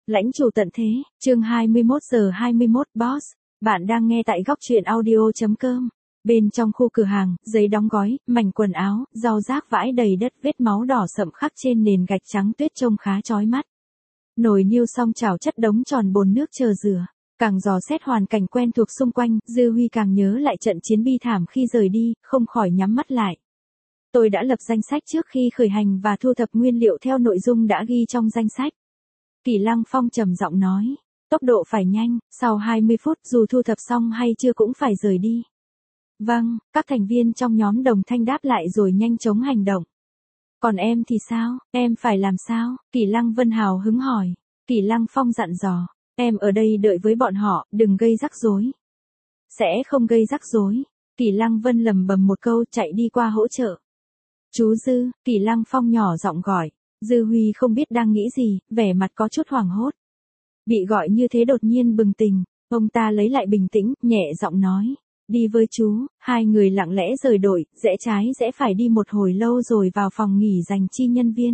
Lãnh chủ tận thế, chương 21 giờ 21 boss. Bạn đang nghe tại góc truyện audio.com. Bên trong khu cửa hàng, giấy đóng gói, mảnh quần áo, rau rác vãi đầy đất, vết máu đỏ sậm khắc trên nền gạch trắng tuyết trông khá chói mắt. Nồi niêu xong chảo chất đống tròn bồn nước chờ rửa. Càng dò xét hoàn cảnh quen thuộc xung quanh, Dư Huy càng nhớ lại trận chiến bi thảm khi rời đi, không khỏi nhắm mắt lại. Tôi đã lập danh sách trước khi khởi hành và thu thập nguyên liệu theo nội dung đã ghi trong danh sách. Kỷ Lăng Phong trầm giọng nói, tốc độ phải nhanh, sau 20 phút dù thu thập xong hay chưa cũng phải rời đi. Vâng, các thành viên trong nhóm đồng thanh đáp lại rồi nhanh chóng hành động. Còn em thì sao, em phải làm sao? Kỷ Lăng Vân hào hứng hỏi. Kỷ Lăng Phong dặn dò, em ở đây đợi với bọn họ, đừng gây rắc rối. Sẽ không gây rắc rối. Kỷ Lăng Vân lầm bầm một câu chạy đi qua hỗ trợ. Chú Dư, Kỷ Lăng Phong nhỏ giọng gọi. Dư Huy không biết đang nghĩ gì, vẻ mặt có chút hoảng hốt. Bị gọi như thế đột nhiên bừng tỉnh, ông ta lấy lại bình tĩnh, nhẹ giọng nói. Đi với chú. Hai người lặng lẽ rời đội, rẽ trái rẽ phải đi một hồi lâu rồi vào phòng nghỉ dành chi nhân viên.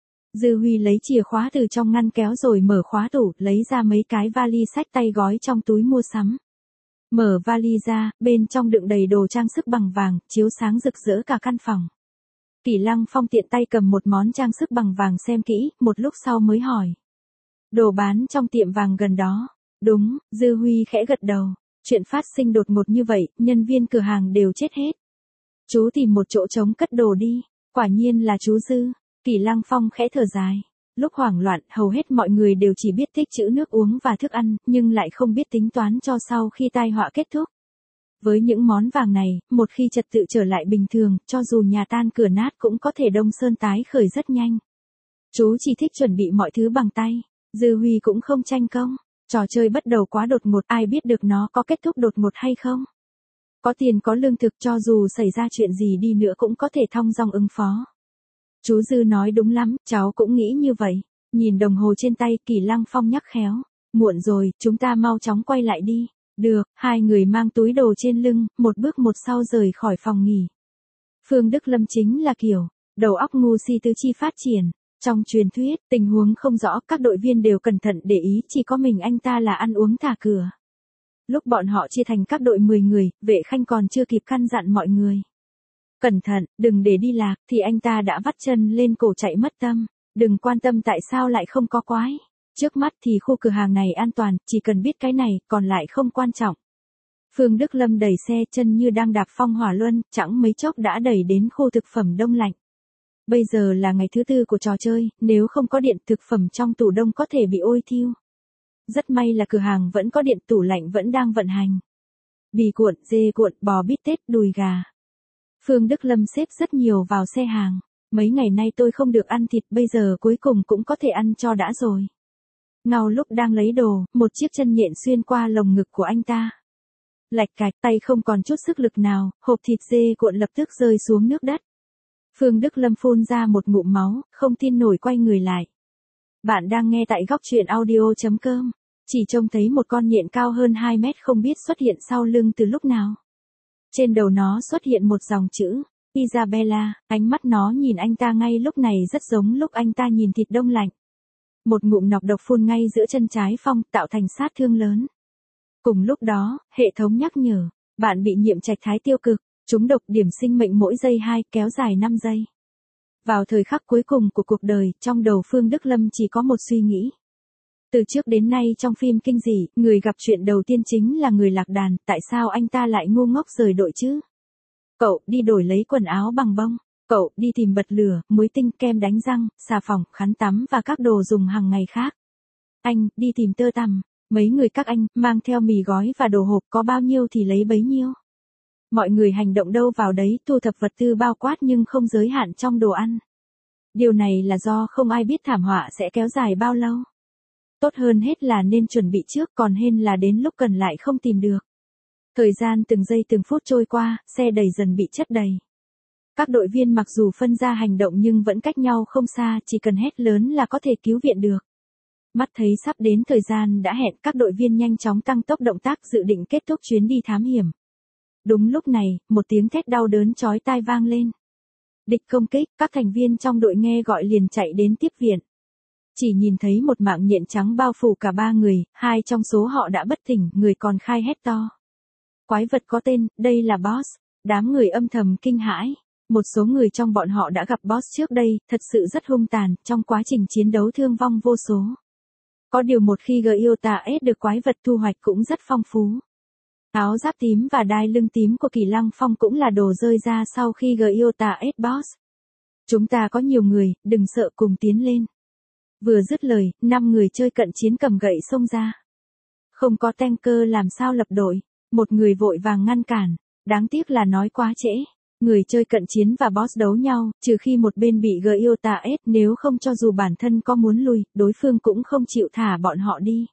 Dư Huy lấy chìa khóa từ trong ngăn kéo rồi mở khóa tủ, lấy ra mấy cái vali xách tay gói trong túi mua sắm. Mở vali ra, bên trong đựng đầy đồ trang sức bằng vàng, chiếu sáng rực rỡ cả căn phòng. Kỷ Lăng Phong tiện tay cầm một món trang sức bằng vàng xem kỹ, một lúc sau mới hỏi. Đồ bán trong tiệm vàng gần đó. Đúng, Dư Huy khẽ gật đầu. Chuyện phát sinh đột ngột như vậy, nhân viên cửa hàng đều chết hết. Chú tìm một chỗ trống cất đồ đi. Quả nhiên là chú Dư. Kỷ Lăng Phong khẽ thở dài. Lúc hoảng loạn, hầu hết mọi người đều chỉ biết tích trữ nước uống và thức ăn, nhưng lại không biết tính toán cho sau khi tai họa kết thúc. Với những món vàng này, một khi trật tự trở lại bình thường, cho dù nhà tan cửa nát cũng có thể đông sơn tái khởi rất nhanh. Chú chỉ thích chuẩn bị mọi thứ bằng tay. Dư Huy cũng không tranh công. Trò chơi bắt đầu quá đột ngột, ai biết được nó có kết thúc đột ngột hay không. Có tiền có lương thực cho dù xảy ra chuyện gì đi nữa cũng có thể thong dong ứng phó. Chú Dư nói đúng lắm, cháu cũng nghĩ như vậy. Nhìn đồng hồ trên tay, Kỷ Lăng Phong nhắc khéo. Muộn rồi, chúng ta mau chóng quay lại đi. Được, hai người mang túi đồ trên lưng, một bước một sau rời khỏi phòng nghỉ. Phương Đức Lâm chính là kiểu, đầu óc ngu si tứ chi phát triển. Trong truyền thuyết, tình huống không rõ, các đội viên đều cẩn thận để ý, chỉ có mình anh ta là ăn uống thả cửa. Lúc bọn họ chia thành các đội 10 người, Vệ Khanh còn chưa kịp căn dặn mọi người. Cẩn thận, đừng để đi lạc, thì anh ta đã vắt chân lên cổ chạy mất tâm. Đừng quan tâm tại sao lại không có quái. Trước mắt thì khu cửa hàng này an toàn, chỉ cần biết cái này, còn lại không quan trọng. Phương Đức Lâm đẩy xe chân như đang đạp phong hỏa luân, chẳng mấy chốc đã đẩy đến khu thực phẩm đông lạnh. Bây giờ là ngày thứ tư của trò chơi, nếu không có điện thực phẩm trong tủ đông có thể bị ôi thiêu. Rất may là cửa hàng vẫn có điện, tủ lạnh vẫn đang vận hành. Bì cuộn, dê cuộn, bò bít tết, đùi gà. Phương Đức Lâm xếp rất nhiều vào xe hàng. Mấy ngày nay tôi không được ăn thịt, bây giờ cuối cùng cũng có thể ăn cho đã rồi. Ngao lúc đang lấy đồ, một chiếc chân nhện xuyên qua lồng ngực của anh ta. Lạch cạch, tay không còn chút sức lực nào, hộp thịt dê cuộn lập tức rơi xuống nước đất. Phương Đức Lâm phun ra một ngụm máu, không tin nổi quay người lại. Bạn đang nghe tại góc truyện audio.com. Chỉ trông thấy một con nhện cao hơn 2 mét không biết xuất hiện sau lưng từ lúc nào. Trên đầu nó xuất hiện một dòng chữ, Isabella, ánh mắt nó nhìn anh ta ngay lúc này rất giống lúc anh ta nhìn thịt đông lạnh. Một ngụm nọc độc phun ngay giữa chân trái Phong, tạo thành sát thương lớn. Cùng lúc đó, hệ thống nhắc nhở, bạn bị nhiễm trạch thái tiêu cực, trúng độc, điểm sinh mệnh mỗi giây 2, kéo dài 5 giây. Vào thời khắc cuối cùng của cuộc đời, trong đầu Phương Đức Lâm chỉ có một suy nghĩ. Từ trước đến nay trong phim kinh dị, người gặp chuyện đầu tiên chính là người lạc đàn, tại sao anh ta lại ngu ngốc rời đội chứ? Cậu đi đổi lấy quần áo bằng bông, cậu đi tìm bật lửa, muối tinh, kem đánh răng, xà phòng, khăn tắm và các đồ dùng hàng ngày khác. Anh đi tìm tơ tằm, mấy người các anh mang theo mì gói và đồ hộp, có bao nhiêu thì lấy bấy nhiêu. Mọi người hành động đâu vào đấy, thu thập vật tư bao quát nhưng không giới hạn trong đồ ăn. Điều này là do không ai biết thảm họa sẽ kéo dài bao lâu. Tốt hơn hết là nên chuẩn bị trước, còn hên là đến lúc cần lại không tìm được. Thời gian từng giây từng phút trôi qua, xe đầy dần bị chất đầy. Các đội viên mặc dù phân ra hành động nhưng vẫn cách nhau không xa, chỉ cần hét lớn là có thể cứu viện được. Mắt thấy sắp đến thời gian đã hẹn, các đội viên nhanh chóng tăng tốc động tác dự định kết thúc chuyến đi thám hiểm. Đúng lúc này, một tiếng thét đau đớn chói tai vang lên. Địch công kích, các thành viên trong đội nghe gọi liền chạy đến tiếp viện. Chỉ nhìn thấy một mạng nhện trắng bao phủ cả ba người, hai trong số họ đã bất tỉnh, người còn khai hét to. Quái vật có tên, đây là boss. Đám người âm thầm kinh hãi. Một số người trong bọn họ đã gặp boss trước đây, thật sự rất hung tàn, trong quá trình chiến đấu thương vong vô số. Có điều một khi Gyota S được quái vật thu hoạch cũng rất phong phú. Áo giáp tím và đai lưng tím của Kỳ Lăng Phong cũng là đồ rơi ra sau khi Gyota S boss. Chúng ta có nhiều người, đừng sợ, cùng tiến lên. Vừa dứt lời, 5 người chơi cận chiến cầm gậy xông ra. Không có tanker làm sao lập đội. Một người vội vàng ngăn cản. Đáng tiếc là nói quá trễ. Người chơi cận chiến và boss đấu nhau, trừ khi một bên bị Gyota S, nếu không cho dù bản thân có muốn lui, đối phương cũng không chịu thả bọn họ đi.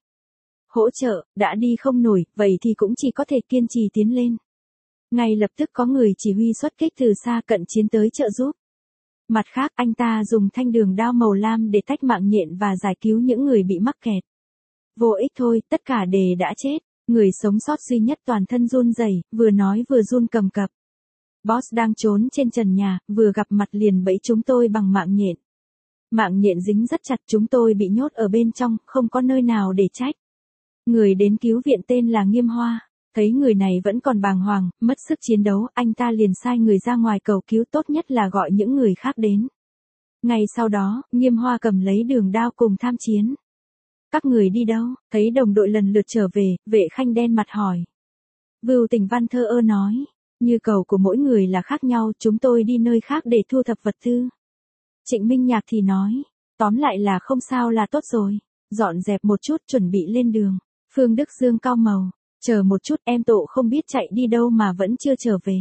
Hỗ trợ, đã đi không nổi, vậy thì cũng chỉ có thể kiên trì tiến lên. Ngay lập tức có người chỉ huy xuất kích từ xa cận chiến tới trợ giúp. Mặt khác, anh ta dùng thanh đường đao màu lam để tách mạng nhện và giải cứu những người bị mắc kẹt. Vô ích thôi, tất cả đều đã chết. Người sống sót duy nhất toàn thân run rẩy, vừa nói vừa run cầm cập. Boss đang trốn trên trần nhà, vừa gặp mặt liền bẫy chúng tôi bằng mạng nhện. Mạng nhện dính rất chặt, chúng tôi bị nhốt ở bên trong, không có nơi nào để trách. Người đến cứu viện tên là Nghiêm Hoa. Thấy người này vẫn còn bàng hoàng, mất sức chiến đấu, anh ta liền sai người ra ngoài cầu cứu, tốt nhất là gọi những người khác đến. Ngay sau đó, Nghiêm Hoa cầm lấy đường đao cùng tham chiến. Các người đi đâu? Thấy đồng đội lần lượt trở về, Vệ Khanh đen mặt hỏi. Vưu Tình Văn thơ ơ nói, như cầu của mỗi người là khác nhau, chúng tôi đi nơi khác để thu thập vật tư. Trịnh Minh Nhạc thì nói, tóm lại là không sao là tốt rồi, dọn dẹp một chút chuẩn bị lên đường. Phương Đức Dương cau màu, chờ một chút, em Tộ không biết chạy đi đâu mà vẫn chưa trở về.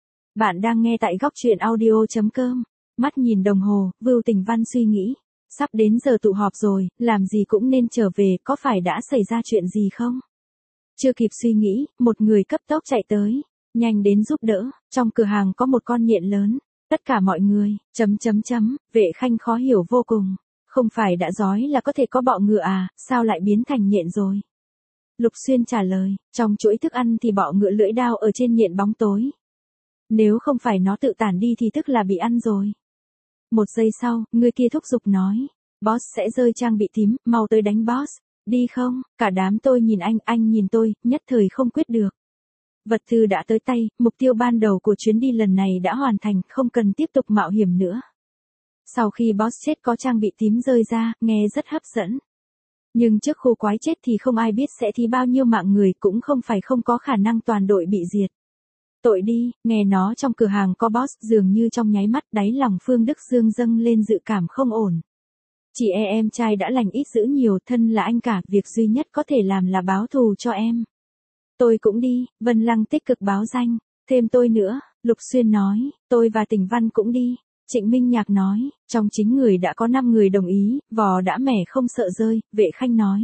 Bạn đang nghe tại góc truyện audio.com. Mắt nhìn đồng hồ, Vưu Tình Văn suy nghĩ. Sắp đến giờ tụ họp rồi, làm gì cũng nên trở về, có phải đã xảy ra chuyện gì không? Chưa kịp suy nghĩ, một người cấp tốc chạy tới, nhanh đến giúp đỡ, trong cửa hàng có một con nhện lớn. Tất cả mọi người, Vệ Khanh khó hiểu vô cùng. Không phải đã nói là có thể có bọ ngựa à, sao lại biến thành nhện rồi? Lục Xuyên trả lời, trong chuỗi thức ăn thì bọ ngựa lưỡi đao ở trên nhện bóng tối. Nếu không phải nó tự tản đi thì tức là bị ăn rồi. Một giây sau, người kia thúc giục nói, boss sẽ rơi trang bị tím, mau tới đánh boss, đi không? Cả đám tôi nhìn anh nhìn tôi, nhất thời không quyết được. Vật tư đã tới tay, mục tiêu ban đầu của chuyến đi lần này đã hoàn thành, không cần tiếp tục mạo hiểm nữa. Sau khi boss chết có trang bị tím rơi ra, nghe rất hấp dẫn. Nhưng trước khu quái chết thì không ai biết sẽ thi bao nhiêu mạng người, cũng không phải không có khả năng toàn đội bị diệt. Tội đi, nghe nó trong cửa hàng có boss, dường như trong nháy mắt đáy lòng Phương Đức Dương dâng lên dự cảm không ổn. Chị em trai đã lành ít dữ nhiều, thân là anh cả, việc duy nhất có thể làm là báo thù cho em. Tôi cũng đi, Vân Lăng tích cực báo danh, thêm tôi nữa, Lục Xuyên nói, tôi và Tình Văn cũng đi. Trịnh Minh Nhạc nói, trong chính người đã có 5 người đồng ý, vò đã mẻ không sợ rơi, Vệ Khanh nói.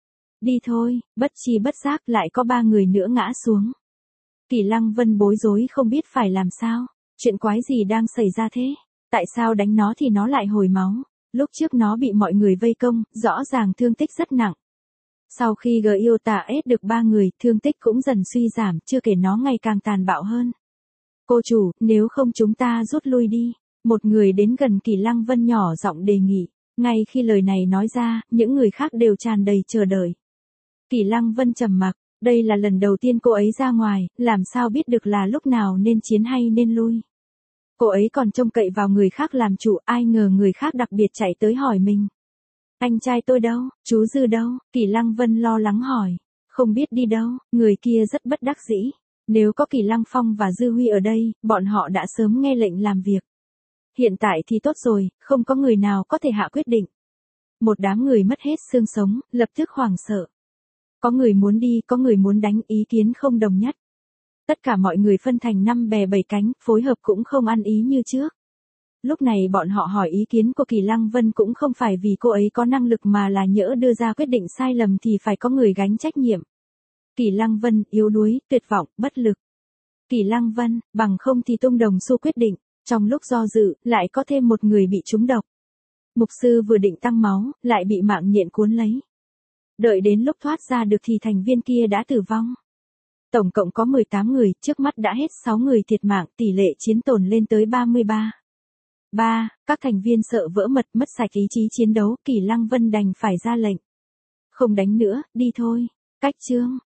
Đi thôi, bất chi bất giác lại có 3 người nữa ngã xuống. Kỳ Lăng Vân bối rối không biết phải làm sao, chuyện quái gì đang xảy ra thế, tại sao đánh nó thì nó lại hồi máu, lúc trước nó bị mọi người vây công, rõ ràng thương tích rất nặng. Sau khi Gyota S được 3 người, thương tích cũng dần suy giảm, chưa kể nó ngày càng tàn bạo hơn. Cô chủ, nếu không chúng ta rút lui đi. Một người đến gần Kỳ Lăng Vân nhỏ giọng đề nghị, ngay khi lời này nói ra, những người khác đều tràn đầy chờ đợi. Kỳ Lăng Vân trầm mặc, đây là lần đầu tiên cô ấy ra ngoài, làm sao biết được là lúc nào nên chiến hay nên lui. Cô ấy còn trông cậy vào người khác làm chủ, ai ngờ người khác đặc biệt chạy tới hỏi mình. Anh trai tôi đâu, chú Dư đâu, Kỳ Lăng Vân lo lắng hỏi, không biết đi đâu, người kia rất bất đắc dĩ. Nếu có Kỳ Lăng Phong và Dư Huy ở đây, bọn họ đã sớm nghe lệnh làm việc. Hiện tại thì tốt rồi, không có người nào có thể hạ quyết định. Một đám người mất hết xương sống, lập tức hoảng sợ. Có người muốn đi, có người muốn đánh, ý kiến không đồng nhất. Tất cả mọi người phân thành 5 bè 7 cánh, phối hợp cũng không ăn ý như trước. Lúc này bọn họ hỏi ý kiến của Kỳ Lăng Vân cũng không phải vì cô ấy có năng lực mà là nhỡ đưa ra quyết định sai lầm thì phải có người gánh trách nhiệm. Kỳ Lăng Vân, yếu đuối, tuyệt vọng, bất lực. Kỳ Lăng Vân, bằng không thì Tung Đồng Xu quyết định. Trong lúc do dự, lại có thêm một người bị trúng độc. Mục sư vừa định tăng máu, lại bị mạng nhện cuốn lấy. Đợi đến lúc thoát ra được thì thành viên kia đã tử vong. Tổng cộng có 18 người, trước mắt đã hết 6 người thiệt mạng, tỷ lệ chiến tổn lên tới 33. 3. Các thành viên sợ vỡ mật mất sạch ý chí chiến đấu, Kỷ Lăng Vân đành phải ra lệnh. Không đánh nữa, đi thôi. Cách chương.